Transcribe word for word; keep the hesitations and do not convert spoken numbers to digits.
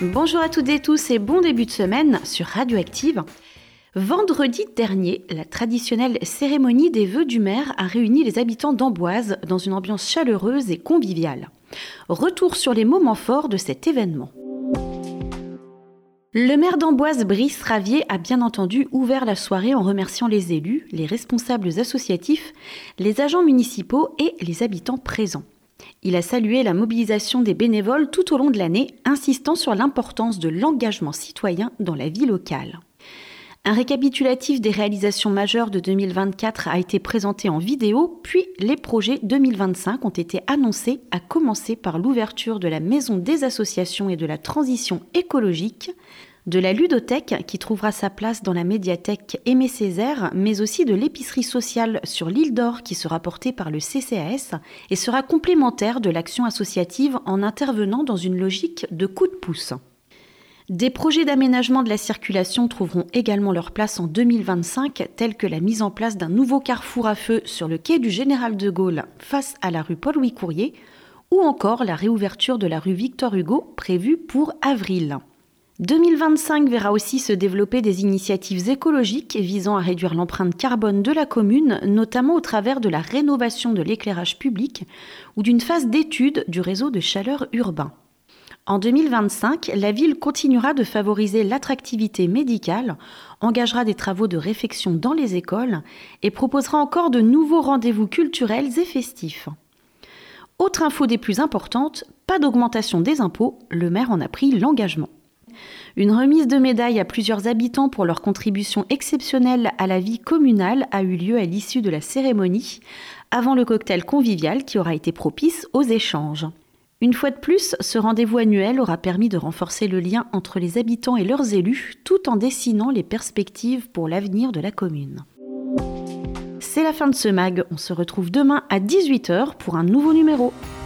Bonjour à toutes et tous et bon début de semaine sur Radioactive. Vendredi dernier, la traditionnelle cérémonie des vœux du maire a réuni les habitants d'Amboise dans une ambiance chaleureuse et conviviale. Retour sur les moments forts de cet événement. Le maire d'Amboise, Brice Ravier, a bien entendu ouvert la soirée en remerciant les élus, les responsables associatifs, les agents municipaux et les habitants présents. Il a salué la mobilisation des bénévoles tout au long de l'année, insistant sur l'importance de l'engagement citoyen dans la vie locale. Un récapitulatif des réalisations majeures de deux mille vingt-quatre a été présenté en vidéo, puis les projets deux mille vingt-cinq ont été annoncés, à commencer par l'ouverture de la Maison des associations et de la transition écologique, de la ludothèque qui trouvera sa place dans la médiathèque Aimé Césaire, mais aussi de l'épicerie sociale sur l'île d'Or qui sera portée par le C C A S et sera complémentaire de l'action associative en intervenant dans une logique de coup de pouce. Des projets d'aménagement de la circulation trouveront également leur place en deux mille vingt-cinq, tels que la mise en place d'un nouveau carrefour à feu sur le quai du Général de Gaulle face à la rue Paul-Louis Courier, ou encore la réouverture de la rue Victor Hugo prévue pour avril. deux mille vingt-cinq verra aussi se développer des initiatives écologiques visant à réduire l'empreinte carbone de la commune, notamment au travers de la rénovation de l'éclairage public ou d'une phase d'étude du réseau de chaleur urbain. En deux mille vingt-cinq, la ville continuera de favoriser l'attractivité médicale, engagera des travaux de réfection dans les écoles et proposera encore de nouveaux rendez-vous culturels et festifs. Autre info des plus importantes, pas d'augmentation des impôts, le maire en a pris l'engagement. Une remise de médailles à plusieurs habitants pour leur contribution exceptionnelle à la vie communale a eu lieu à l'issue de la cérémonie, avant le cocktail convivial qui aura été propice aux échanges. Une fois de plus, ce rendez-vous annuel aura permis de renforcer le lien entre les habitants et leurs élus, tout en dessinant les perspectives pour l'avenir de la commune. C'est la fin de ce mag, on se retrouve demain à dix-huit heures pour un nouveau numéro.